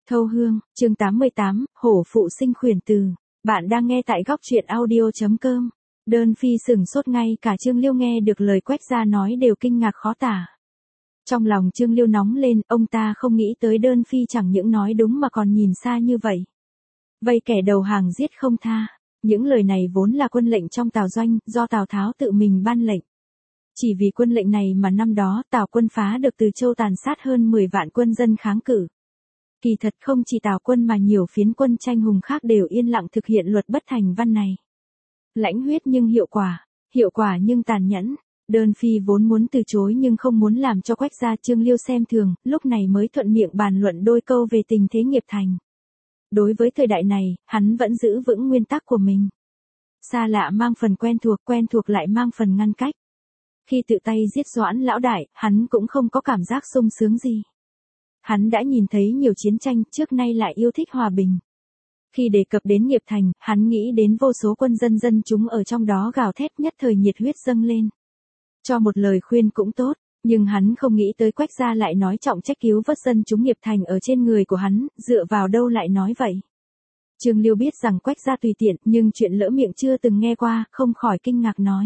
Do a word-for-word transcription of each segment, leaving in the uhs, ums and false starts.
Thâu Hương, chương tám mươi tám, Hổ phụ sinh khuyển từ. Bạn đang nghe tại góc truyện audio.com. Đơn Phi sửng sốt, ngay cả Trương Liêu nghe được lời Quách gia nói đều kinh ngạc khó tả. Trong lòng Trương Liêu nóng lên, ông ta không nghĩ tới Đơn Phi chẳng những nói đúng mà còn nhìn xa như vậy. Vây kẻ đầu hàng giết không tha. Những lời này vốn là quân lệnh trong Tào doanh, do Tào Tháo tự mình ban lệnh. Chỉ vì quân lệnh này mà năm đó Tào quân phá được Từ Châu, tàn sát hơn mười vạn quân dân kháng cự. Kỳ thật không chỉ Tào quân mà nhiều phiến quân tranh hùng khác đều yên lặng thực hiện luật bất thành văn này. Lãnh huyết nhưng hiệu quả, hiệu quả nhưng tàn nhẫn. Đơn Phi vốn muốn từ chối nhưng không muốn làm cho Quách gia Trương Liêu xem thường, lúc này mới thuận miệng bàn luận đôi câu về tình thế nghiệp thành. Đối với thời đại này, hắn vẫn giữ vững nguyên tắc của mình. Xa lạ mang phần quen thuộc, quen thuộc lại mang phần ngăn cách. Khi tự tay giết Doãn lão đại, hắn cũng không có cảm giác sung sướng gì. Hắn đã nhìn thấy nhiều chiến tranh, trước nay lại yêu thích hòa bình. Khi đề cập đến nghiệp thành, hắn nghĩ đến vô số quân dân dân chúng ở trong đó gào thét, nhất thời nhiệt huyết dâng lên. Cho một lời khuyên cũng tốt, nhưng hắn không nghĩ tới Quách gia lại nói trọng trách cứu vớt dân chúng nghiệp thành ở trên người của hắn, dựa vào đâu lại nói vậy. Trương Liêu biết rằng Quách gia tùy tiện, nhưng chuyện lỡ miệng chưa từng nghe qua, không khỏi kinh ngạc nói.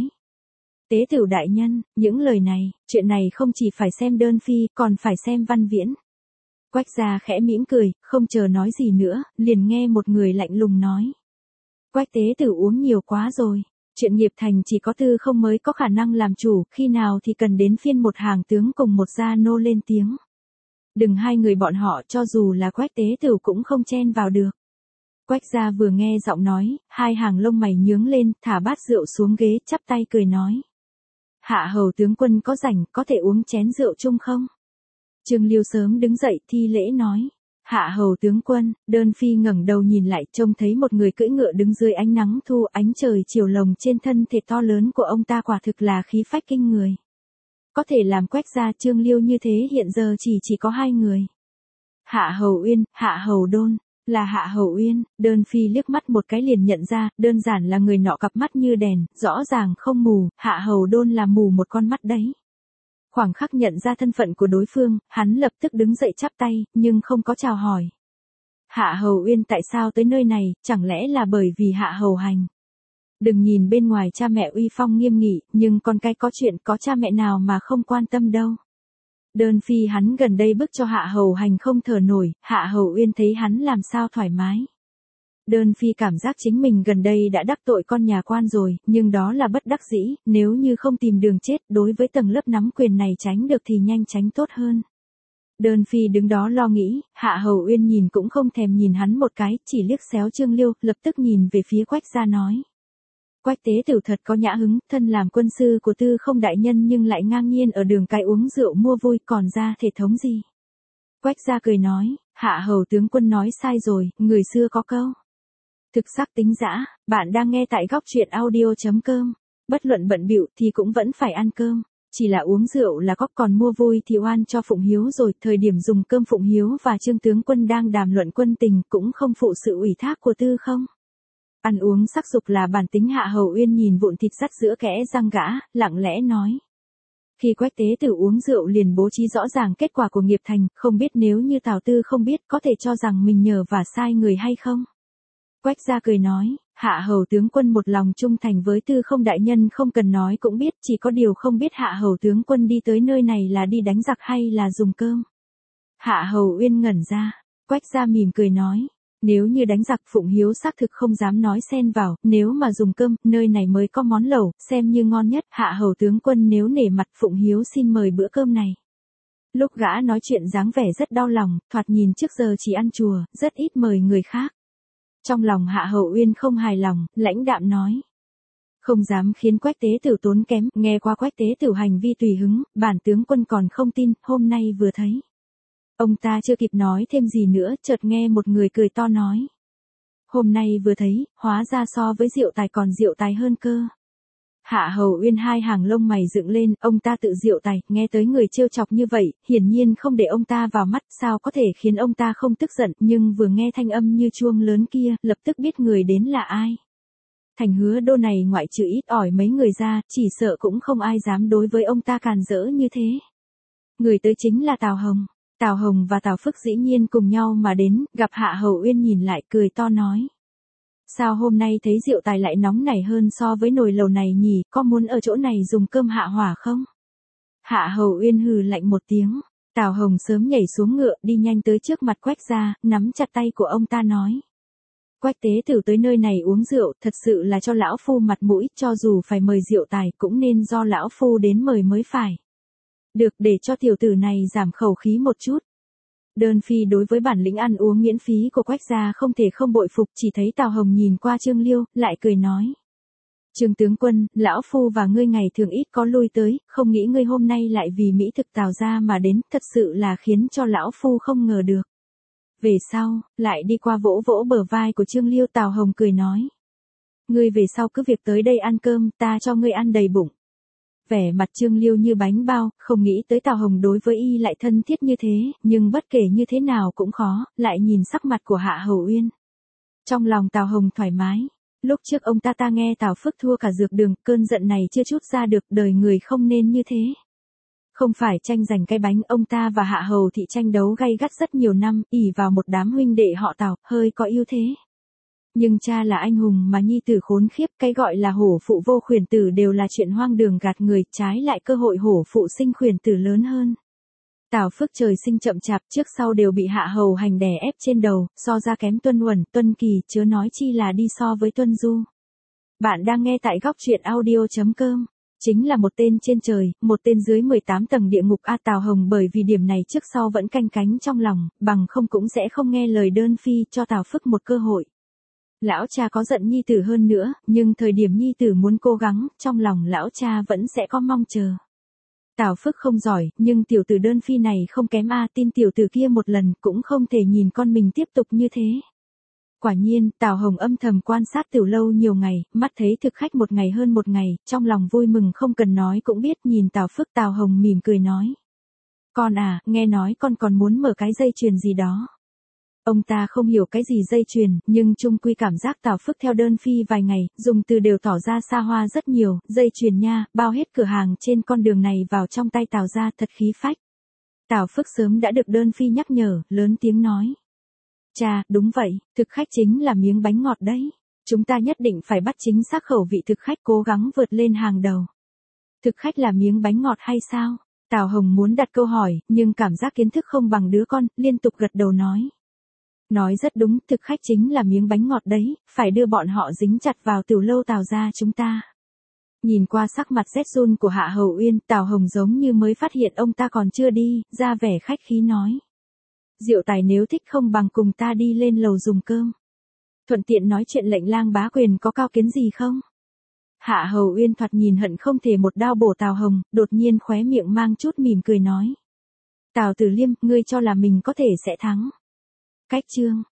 Tế tửu đại nhân, những lời này, chuyện này không chỉ phải xem Đơn Phi, còn phải xem Văn Viễn. Quách gia khẽ mỉm cười, không chờ nói gì nữa, liền nghe một người lạnh lùng nói. Quách tế tử uống nhiều quá rồi, chuyện nghiệp thành chỉ có Tư Không mới có khả năng làm chủ, khi nào thì cần đến phiên một hàng tướng cùng một gia nô lên tiếng. Đừng hai người bọn họ, cho dù là Quách tế tử cũng không chen vào được. Quách gia vừa nghe giọng nói, hai hàng lông mày nhướng lên, thả bát rượu xuống ghế, chắp tay cười nói. Hạ hầu tướng quân có rảnh, có thể uống chén rượu chung không? Trương Liêu sớm đứng dậy thi lễ nói. Hạ hầu tướng quân. Đơn Phi ngẩng đầu nhìn lại, trông thấy một người cưỡi ngựa đứng dưới ánh nắng thu, ánh trời chiều lồng trên thân thể to lớn của ông ta quả thực là khí phách kinh người. Có thể làm Quách gia Trương Liêu như thế hiện giờ chỉ chỉ có hai người. Hạ hầu Uyên, Hạ hầu Đôn. Là Hạ hầu Uyên. Đơn Phi liếc mắt một cái liền nhận ra, đơn giản là người nọ cặp mắt như đèn, rõ ràng không mù, Hạ hầu Đôn là mù một con mắt đấy. Khoảng khắc nhận ra thân phận của đối phương, hắn lập tức đứng dậy chắp tay, nhưng không có chào hỏi. Hạ hầu Uyên tại sao tới nơi này, chẳng lẽ là bởi vì Hạ hầu Hành? Đừng nhìn bên ngoài cha mẹ uy phong nghiêm nghị, nhưng con cái có chuyện, có cha mẹ nào mà không quan tâm đâu. Đơn Phi hắn gần đây bức cho Hạ hầu Hành không thở nổi, Hạ hầu Uyên thấy hắn làm sao thoải mái. Đơn Phi cảm giác chính mình gần đây đã đắc tội con nhà quan rồi, nhưng đó là bất đắc dĩ, nếu như không tìm đường chết, đối với tầng lớp nắm quyền này tránh được thì nhanh tránh tốt hơn. Đơn Phi đứng đó lo nghĩ, Hạ hầu Uyên nhìn cũng không thèm nhìn hắn một cái, chỉ liếc xéo Trương Liêu, lập tức nhìn về phía Quách gia nói. Quách tế tử thật có nhã hứng, thân làm quân sư của Tư Không đại nhân nhưng lại ngang nhiên ở đường cái uống rượu mua vui, còn ra thể thống gì. Quách gia cười nói, Hạ hầu tướng quân nói sai rồi, người xưa có câu. Thực sắc tính dã, bạn đang nghe tại góc truyện audio.com. Bất luận bận bịu thì cũng vẫn phải ăn cơm. Chỉ là uống rượu là có, còn mua vui thì oan cho Phụng Hiếu rồi. Thời điểm dùng cơm Phụng Hiếu và Trương tướng quân đang đàm luận quân tình cũng không phụ sự ủy thác của Tư Không. Ăn uống sắc dục là bản tính. Hạ hầu Uyên nhìn vụn thịt sắt giữa kẽ răng gã, lặng lẽ nói. Khi Quách tế tử uống rượu liền bố trí rõ ràng kết quả của nghiệp thành, không biết nếu như Tào Tư không biết có thể cho rằng mình nhờ và sai người hay không. Quách gia cười nói, Hạ hầu tướng quân một lòng trung thành với Tư Không đại nhân không cần nói cũng biết, chỉ có điều không biết Hạ hầu tướng quân đi tới nơi này là đi đánh giặc hay là dùng cơm. Hạ hầu Uyên ngẩn ra, Quách gia mỉm cười nói, nếu như đánh giặc Phụng Hiếu xác thực không dám nói xen vào, nếu mà dùng cơm, nơi này mới có món lẩu, xem như ngon nhất. Hạ hầu tướng quân nếu nể mặt Phụng Hiếu xin mời bữa cơm này. Lúc gã nói chuyện dáng vẻ rất đau lòng, thoạt nhìn trước giờ chỉ ăn chùa, rất ít mời người khác. Trong lòng Hạ hầu Uyên không hài lòng, lãnh đạm nói. Không dám khiến Quách tế tử tốn kém, nghe qua Quách tế tử hành vi tùy hứng, bản tướng quân còn không tin, hôm nay vừa thấy. Ông ta chưa kịp nói thêm gì nữa, chợt nghe một người cười to nói. Hôm nay vừa thấy, hóa ra so với Diệu Tài còn Diệu Tài hơn cơ. Hạ hầu Uyên hai hàng lông mày dựng lên, ông ta tự Diệu Tài, nghe tới người trêu chọc như vậy, hiển nhiên không để ông ta vào mắt, sao có thể khiến ông ta không tức giận, nhưng vừa nghe thanh âm như chuông lớn kia, lập tức biết người đến là ai. Thành Hứa Đô này ngoại trừ ít ỏi mấy người ra, chỉ sợ cũng không ai dám đối với ông ta càn rỡ như thế. Người tới chính là Tào Hồng. Tào Hồng và Tào Phước dĩ nhiên cùng nhau mà đến, gặp Hạ Hầu Uyên nhìn lại cười to nói. Sao hôm nay thấy rượu tài lại nóng nảy hơn so với nồi lầu này nhỉ, có muốn ở chỗ này dùng cơm hạ hỏa không? Hạ Hầu Uyên hừ lạnh một tiếng, Tào Hồng sớm nhảy xuống ngựa đi nhanh tới trước mặt Quách gia, nắm chặt tay của ông ta nói. Quách tế tử tới nơi này uống rượu, thật sự là cho lão phu mặt mũi, cho dù phải mời rượu tài cũng nên do lão phu đến mời mới phải. Được, để cho tiểu tử này giảm khẩu khí một chút. Đơn phi đối với bản lĩnh ăn uống miễn phí của Quách gia không thể không bội phục, chỉ thấy Tào Hồng nhìn qua Trương Liêu, lại cười nói. Trương tướng quân, lão phu và ngươi ngày thường ít có lui tới, không nghĩ ngươi hôm nay lại vì mỹ thực Tào gia mà đến, thật sự là khiến cho lão phu không ngờ được. Về sau, lại đi qua vỗ vỗ bờ vai của Trương Liêu, Tào Hồng cười nói. Ngươi về sau cứ việc tới đây ăn cơm, ta cho ngươi ăn đầy bụng. Vẻ mặt Trương Liêu như bánh bao, không nghĩ tới Tào Hồng đối với y lại thân thiết như thế, nhưng bất kể như thế nào cũng khó, lại nhìn sắc mặt của Hạ Hầu Uyên. Trong lòng Tào Hồng thoải mái, lúc trước ông ta ta nghe Tào Phước thua cả dược đường, cơn giận này chưa chút ra được, đời người không nên như thế. Không phải tranh giành cái bánh, ông ta và Hạ Hầu thị tranh đấu gay gắt rất nhiều năm, ỷ vào một đám huynh đệ họ Tào, hơi có ưu thế. Nhưng cha là anh hùng mà nhi tử khốn khiếp, cái gọi là hổ phụ vô khuyển tử đều là chuyện hoang đường gạt người, trái lại cơ hội hổ phụ sinh khuyển tử lớn hơn. Tào Phước trời sinh chậm chạp, trước sau đều bị Hạ Hầu hành đè ép trên đầu, so ra kém Tuân Uẩn, Tuân Kỳ, chớ nói chi là đi so với Tuân Du. Bạn đang nghe tại góc truyện audio chấm com. Chính là một tên trên trời, một tên dưới mười tám tầng địa ngục A. Tào Hồng bởi vì điểm này trước sau vẫn canh cánh trong lòng, bằng không cũng sẽ không nghe lời đơn phi cho Tào Phước một cơ hội. Lão cha có giận nhi tử hơn nữa, nhưng thời điểm nhi tử muốn cố gắng, trong lòng lão cha vẫn sẽ có mong chờ. Tào Phước không giỏi, nhưng tiểu tử đơn phi này không kém A, tin tiểu tử kia một lần cũng không thể nhìn con mình tiếp tục như thế. Quả nhiên, Tào Hồng âm thầm quan sát tiểu lâu nhiều ngày, mắt thấy thực khách một ngày hơn một ngày, trong lòng vui mừng không cần nói cũng biết, nhìn Tào Phước, Tào Hồng mỉm cười nói. Con à, nghe nói con còn muốn mở cái dây chuyền gì đó. Ông ta không hiểu cái gì dây chuyền, nhưng chung quy cảm giác Tào Phước theo đơn phi vài ngày, dùng từ đều tỏ ra xa hoa rất nhiều, dây chuyền nha, bao hết cửa hàng trên con đường này vào trong tay Tào gia, thật khí phách. Tào Phước sớm đã được đơn phi nhắc nhở, lớn tiếng nói. Cha, đúng vậy, thực khách chính là miếng bánh ngọt đấy. Chúng ta nhất định phải bắt chính xác khẩu vị thực khách, cố gắng vượt lên hàng đầu. Thực khách là miếng bánh ngọt hay sao? Tào Hồng muốn đặt câu hỏi, nhưng cảm giác kiến thức không bằng đứa con, liên tục gật đầu nói. Nói rất đúng, thực khách chính là miếng bánh ngọt đấy, phải đưa bọn họ dính chặt vào tiểu lâu Tào gia chúng ta. Nhìn qua sắc mặt rét run của Hạ Hầu Uyên, Tào Hồng giống như mới phát hiện ông ta còn chưa đi, ra vẻ khách khí nói. Diệu tài nếu thích không bằng cùng ta đi lên lầu dùng cơm. Thuận tiện nói chuyện lệnh lang bá quyền có cao kiến gì không? Hạ Hầu Uyên thoạt nhìn hận không thể một đao bổ Tào Hồng, đột nhiên khóe miệng mang chút mỉm cười nói. Tào Tử Liêm, ngươi cho là mình có thể sẽ thắng. Cách chương.